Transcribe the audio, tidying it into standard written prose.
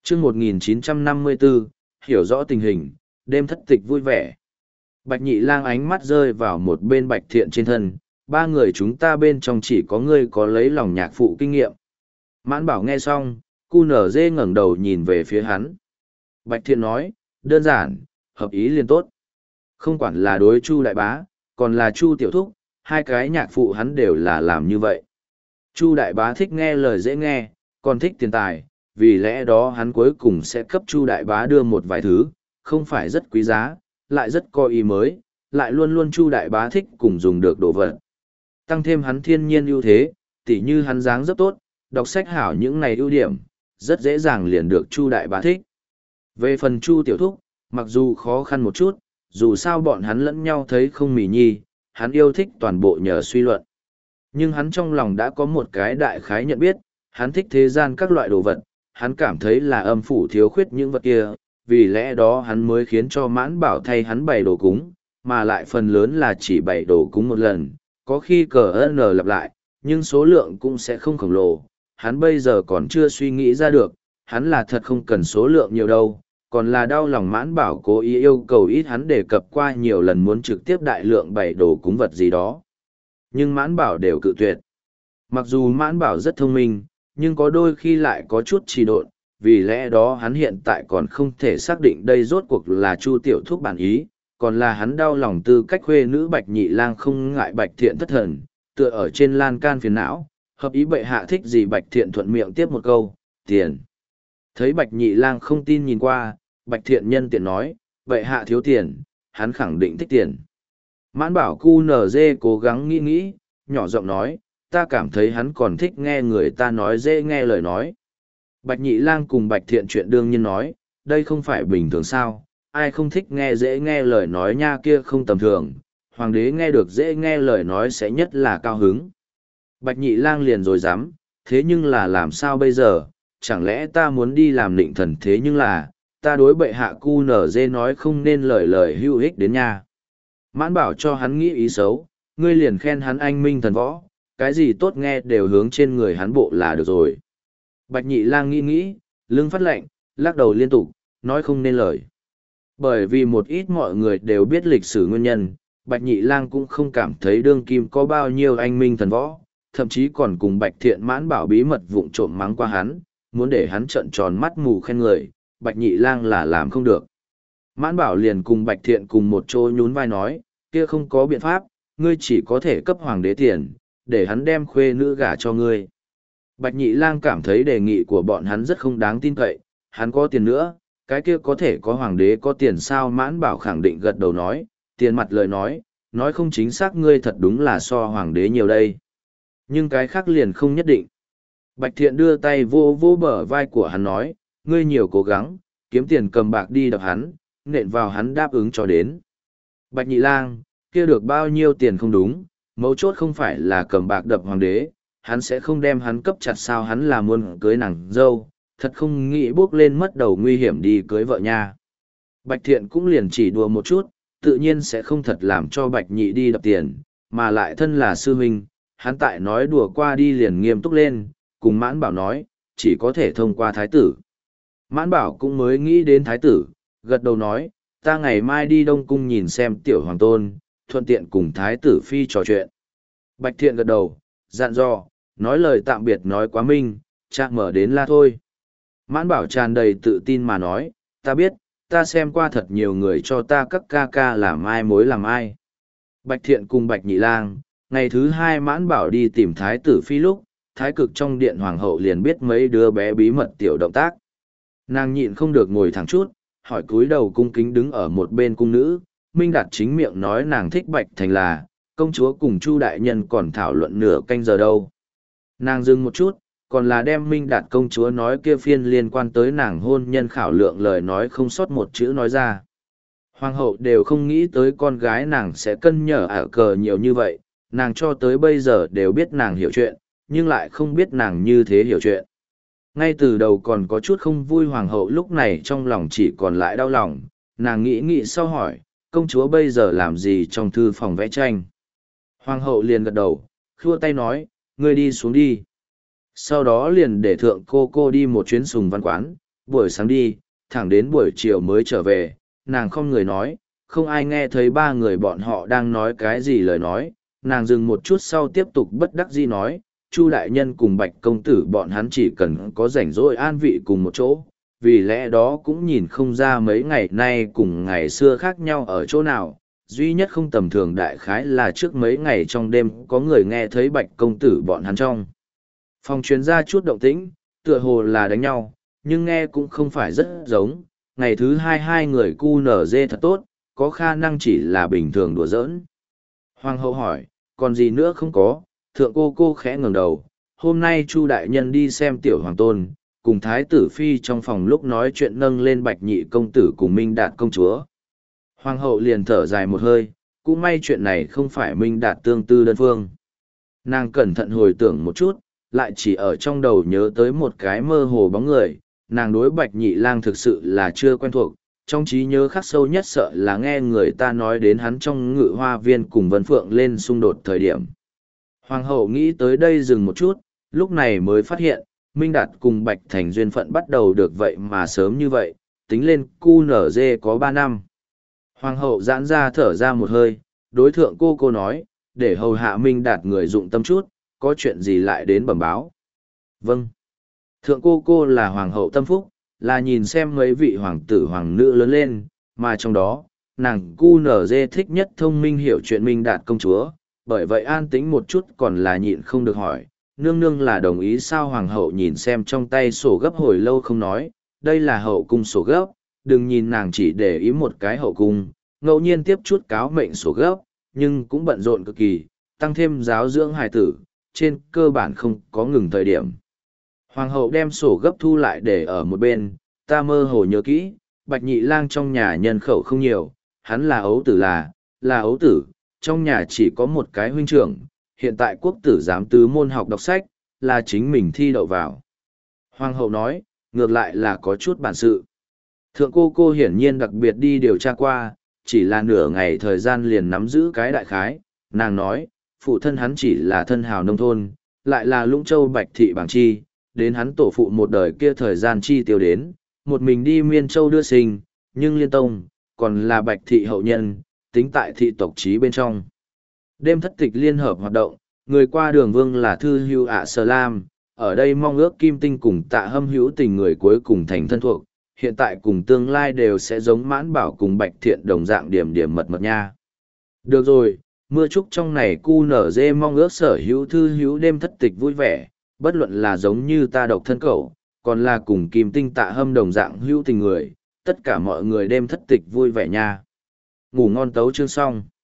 chương 1954, hiểu rõ tình hình, đêm thất tịch vui vẻ. Bạch Nhị Lang ánh mắt rơi vào một bên Bạch Thiện trên thân, ba người chúng ta bên trong chỉ có ngươi có lấy lòng nhạc phụ kinh nghiệm. Mãn Bảo nghe xong, cu nở dê ngẩng đầu nhìn về phía hắn. Bạch Thiện nói, đơn giản, hợp ý liền tốt. Không quản là đối Chu Đại Bá, còn là Chu Tiểu Thúc, hai cái nhạc phụ hắn đều là làm như vậy. Chu Đại Bá thích nghe lời dễ nghe, còn thích tiền tài, vì lẽ đó hắn cuối cùng sẽ cấp Chu Đại Bá đưa một vài thứ, không phải rất quý giá, lại rất có ý mới, lại luôn luôn Chu Đại Bá thích cùng dùng được đồ vật. Tăng thêm hắn thiên nhiên ưu thế, tỉ như hắn dáng rất tốt, đọc sách hảo những này ưu điểm, rất dễ dàng liền được Chu Đại Bá thích. Về phần Chu Tiểu Thúc, mặc dù khó khăn một chút, dù sao bọn hắn lẫn nhau thấy không mỉ nhi, hắn yêu thích toàn bộ nhờ suy luận. Nhưng hắn trong lòng đã có một cái đại khái nhận biết, hắn thích thế gian các loại đồ vật, hắn cảm thấy là âm phủ thiếu khuyết những vật kia, vì lẽ đó hắn mới khiến cho Mãn Bảo thay hắn bày đồ cúng, mà lại phần lớn là chỉ bày đồ cúng một lần, có khi cờ n lặp lại, nhưng số lượng cũng sẽ không khổng lồ. Hắn bây giờ còn chưa suy nghĩ ra được, hắn là thật không cần số lượng nhiều đâu, còn là đau lòng Mãn Bảo cố ý yêu cầu ít hắn đề cập qua nhiều lần muốn trực tiếp đại lượng bày đồ cúng vật gì đó. Nhưng Mãn Bảo đều cự tuyệt. Mặc dù Mãn Bảo rất thông minh, nhưng có đôi khi lại có chút trì độn, vì lẽ đó hắn hiện tại còn không thể xác định đây rốt cuộc là Chu Tiểu Thúc bản ý, còn là hắn đau lòng tư cách khuê nữ Bạch Nhị Lang không ngại Bạch Thiện thất thần, tựa ở trên lan can phiền não, hợp ý bệ hạ thích gì Bạch Thiện thuận miệng tiếp một câu, tiền. Thấy Bạch Nhị Lang không tin nhìn qua, Bạch Thiện nhân tiện nói, bệ hạ thiếu tiền, hắn khẳng định thích tiền. Mãn Bảo cu nở dê cố gắng nghĩ nghĩ, nhỏ giọng nói, ta cảm thấy hắn còn thích nghe người ta nói dễ nghe lời nói. Bạch Nhị Lang cùng Bạch Thiện chuyện đương nhiên nói, đây không phải bình thường sao, ai không thích nghe dễ nghe lời nói nha, kia không tầm thường, hoàng đế nghe được dễ nghe lời nói sẽ nhất là cao hứng. Bạch Nhị Lang liền rồi dám, thế nhưng là làm sao bây giờ, chẳng lẽ ta muốn đi làm nịnh thần thế nhưng là, ta đối bệ hạ cu nở dê nói không nên lời hữu ích đến nha. Mãn Bảo cho hắn nghĩ ý xấu, ngươi liền khen hắn anh minh thần võ, cái gì tốt nghe đều hướng trên người hắn bộ là được rồi. Bạch Nhị Lang nghĩ nghĩ, lưng phát lạnh, lắc đầu liên tục, nói không nên lời. Bởi vì một ít mọi người đều biết lịch sử nguyên nhân, Bạch Nhị Lang cũng không cảm thấy đương kim có bao nhiêu anh minh thần võ, thậm chí còn cùng Bạch Thiện Mãn Bảo bí mật vụng trộm mắng qua hắn, muốn để hắn trợn tròn mắt mù khen người, Bạch Nhị Lang là làm không được. Mãn Bảo liền cùng Bạch Thiện cùng một chỗ nhún vai nói, kia không có biện pháp, ngươi chỉ có thể cấp hoàng đế tiền, để hắn đem khuê nữ gả cho ngươi. Bạch Nhị Lang cảm thấy đề nghị của bọn hắn rất không đáng tin cậy, hắn có tiền nữa, cái kia có thể có hoàng đế có tiền sao? Mãn Bảo khẳng định gật đầu nói, tiền mặt lời nói không chính xác, ngươi thật đúng là so hoàng đế nhiều đây. Nhưng cái khác liền không nhất định. Bạch Thiện đưa tay vô vô bờ vai của hắn nói, ngươi nhiều cố gắng, kiếm tiền cầm bạc đi đập hắn, nện vào hắn đáp ứng cho đến. Bạch Nhị Lang, kia được bao nhiêu tiền không đúng, mấu chốt không phải là cầm bạc đập hoàng đế, hắn sẽ không đem hắn cấp chặt sao, hắn là muốn cưới nàng dâu, thật không nghĩ bước lên mất đầu nguy hiểm đi cưới vợ nha. Bạch Thiện cũng liền chỉ đùa một chút, tự nhiên sẽ không thật làm cho Bạch Nhị đi đập tiền, mà lại thân là sư huynh, hắn tại nói đùa qua đi liền nghiêm túc lên, cùng Mãn Bảo nói, chỉ có thể thông qua thái tử. Mãn Bảo cũng mới nghĩ đến thái tử, gật đầu nói, ta ngày mai đi Đông Cung nhìn xem tiểu hoàng tôn, thuận tiện cùng thái tử phi trò chuyện. Bạch Thiện gật đầu, dặn dò, nói lời tạm biệt nói quá minh, chạm mở đến la thôi. Mãn Bảo tràn đầy tự tin mà nói, ta biết, ta xem qua thật nhiều người cho ta các ca ca làm ai mối làm ai. Bạch Thiện cùng Bạch Nhị Lang, ngày thứ hai Mãn Bảo đi tìm thái tử phi lúc, thái cực trong điện hoàng hậu liền biết mấy đứa bé bí mật tiểu động tác. Nàng nhịn không được ngồi thẳng chút, hỏi cúi đầu cung kính đứng ở một bên cung nữ, Minh Đạt chính miệng nói nàng thích Bạch Thành là, công chúa cùng Chu đại nhân còn thảo luận nửa canh giờ đâu. Nàng dừng một chút, còn là đem Minh Đạt công chúa nói kia phiên liên quan tới nàng hôn nhân khảo lượng lời nói không sót một chữ nói ra. Hoàng hậu đều không nghĩ tới con gái nàng sẽ cân nhở ả cờ nhiều như vậy, nàng cho tới bây giờ đều biết nàng hiểu chuyện, nhưng lại không biết nàng như thế hiểu chuyện. Ngay từ đầu còn có chút không vui, hoàng hậu lúc này trong lòng chỉ còn lại đau lòng, nàng nghĩ nghĩ sau hỏi, công chúa bây giờ làm gì trong thư phòng vẽ tranh. Hoàng hậu liền gật đầu, khua tay nói, ngươi đi xuống đi. Sau đó liền để thượng cô đi một chuyến Sùng Văn quán, buổi sáng đi, thẳng đến buổi chiều mới trở về, nàng không người nói, không ai nghe thấy ba người bọn họ đang nói cái gì lời nói, nàng dừng một chút sau tiếp tục bất đắc dĩ nói, Chu đại nhân cùng Bạch công tử bọn hắn chỉ cần có rảnh rỗi an vị cùng một chỗ, vì lẽ đó cũng nhìn không ra mấy ngày nay cùng ngày xưa khác nhau ở chỗ nào, duy nhất không tầm thường đại khái là trước mấy ngày trong đêm có người nghe thấy Bạch công tử bọn hắn trong phòng truyền ra chút động tĩnh, tựa hồ là đánh nhau, nhưng nghe cũng không phải rất giống. Ngày thứ hai người cu nở dê thật tốt, có khả năng chỉ là bình thường đùa giỡn. Hoàng hậu hỏi, còn gì nữa không có? Thượng cô khẽ ngẩng đầu, hôm nay Chu đại nhân đi xem tiểu hoàng tôn, cùng thái tử phi trong phòng lúc nói chuyện nâng lên Bạch nhị công tử cùng Minh Đạt công chúa. Hoàng hậu liền thở dài một hơi, cũng may chuyện này không phải Minh Đạt tương tư đơn phương. Nàng cẩn thận hồi tưởng một chút, lại chỉ ở trong đầu nhớ tới một cái mơ hồ bóng người, nàng đối Bạch nhị lang thực sự là chưa quen thuộc, trong trí nhớ khắc sâu nhất sợ là nghe người ta nói đến hắn trong ngự hoa viên cùng Vân Phượng lên xung đột thời điểm. Hoàng hậu nghĩ tới đây dừng một chút, lúc này mới phát hiện, Minh Đạt cùng Bạch Thành duyên phận bắt đầu được vậy mà sớm như vậy, tính lên cu nở dê có 3 năm. Hoàng hậu giãn ra thở ra một hơi, đối thượng cô nói, để hầu hạ Minh Đạt người dụng tâm chút, có chuyện gì lại đến bẩm báo. Vâng. Thượng cô là hoàng hậu tâm phúc, là nhìn xem mấy vị hoàng tử hoàng nữ lớn lên, mà trong đó, nàng cu nở dê thích nhất thông minh hiểu chuyện Minh Đạt công chúa, bởi vậy an tĩnh một chút còn là nhịn không được hỏi, nương nương là đồng ý sao. Hoàng hậu nhìn xem trong tay sổ gấp hồi lâu không nói, đây là hậu cung sổ gấp, đừng nhìn nàng chỉ để ý một cái hậu cung, ngẫu nhiên tiếp chút cáo mệnh sổ gấp, nhưng cũng bận rộn cực kỳ, tăng thêm giáo dưỡng hài tử, trên cơ bản không có ngừng thời điểm. Hoàng hậu đem sổ gấp thu lại để ở một bên, ta mơ hồ nhớ kỹ, Bạch nhị lang trong nhà nhân khẩu không nhiều, hắn là ấu tử là ấu tử, trong nhà chỉ có một cái huynh trưởng, hiện tại quốc tử giám tứ môn học đọc sách, là chính mình thi đậu vào. Hoàng hậu nói, ngược lại là có chút bản sự. Thượng cô hiển nhiên đặc biệt đi điều tra qua, chỉ là nửa ngày thời gian liền nắm giữ cái đại khái, nàng nói, phụ thân hắn chỉ là thân hào nông thôn, lại là Lũng Châu Bạch thị bảng chi, đến hắn tổ phụ một đời kia thời gian chi tiêu đến, một mình đi Miên Châu đưa sinh, nhưng liên tông, còn là Bạch thị hậu nhân, tính tại thị tộc trí bên trong. Đêm thất tịch liên hợp hoạt động, người qua đường vương là Thư Hưu ạ Sơ Lam, ở đây mong ước Kim Tinh cùng Tạ Hâm hữu tình người cuối cùng thành thân thuộc, hiện tại cùng tương lai đều sẽ giống Mãn Bảo cùng Bạch Thiện đồng dạng điểm điểm mật mật nha. Được rồi, mưa trúc trong này cu nở dê mong ước sở hữu Thư hữu đêm thất tịch vui vẻ, bất luận là giống như ta độc thân cậu, còn là cùng Kim Tinh Tạ Hâm đồng dạng hữu tình người, tất cả mọi người đêm thất tịch vui vẻ nha. Ngủ ngon tấu chương xong.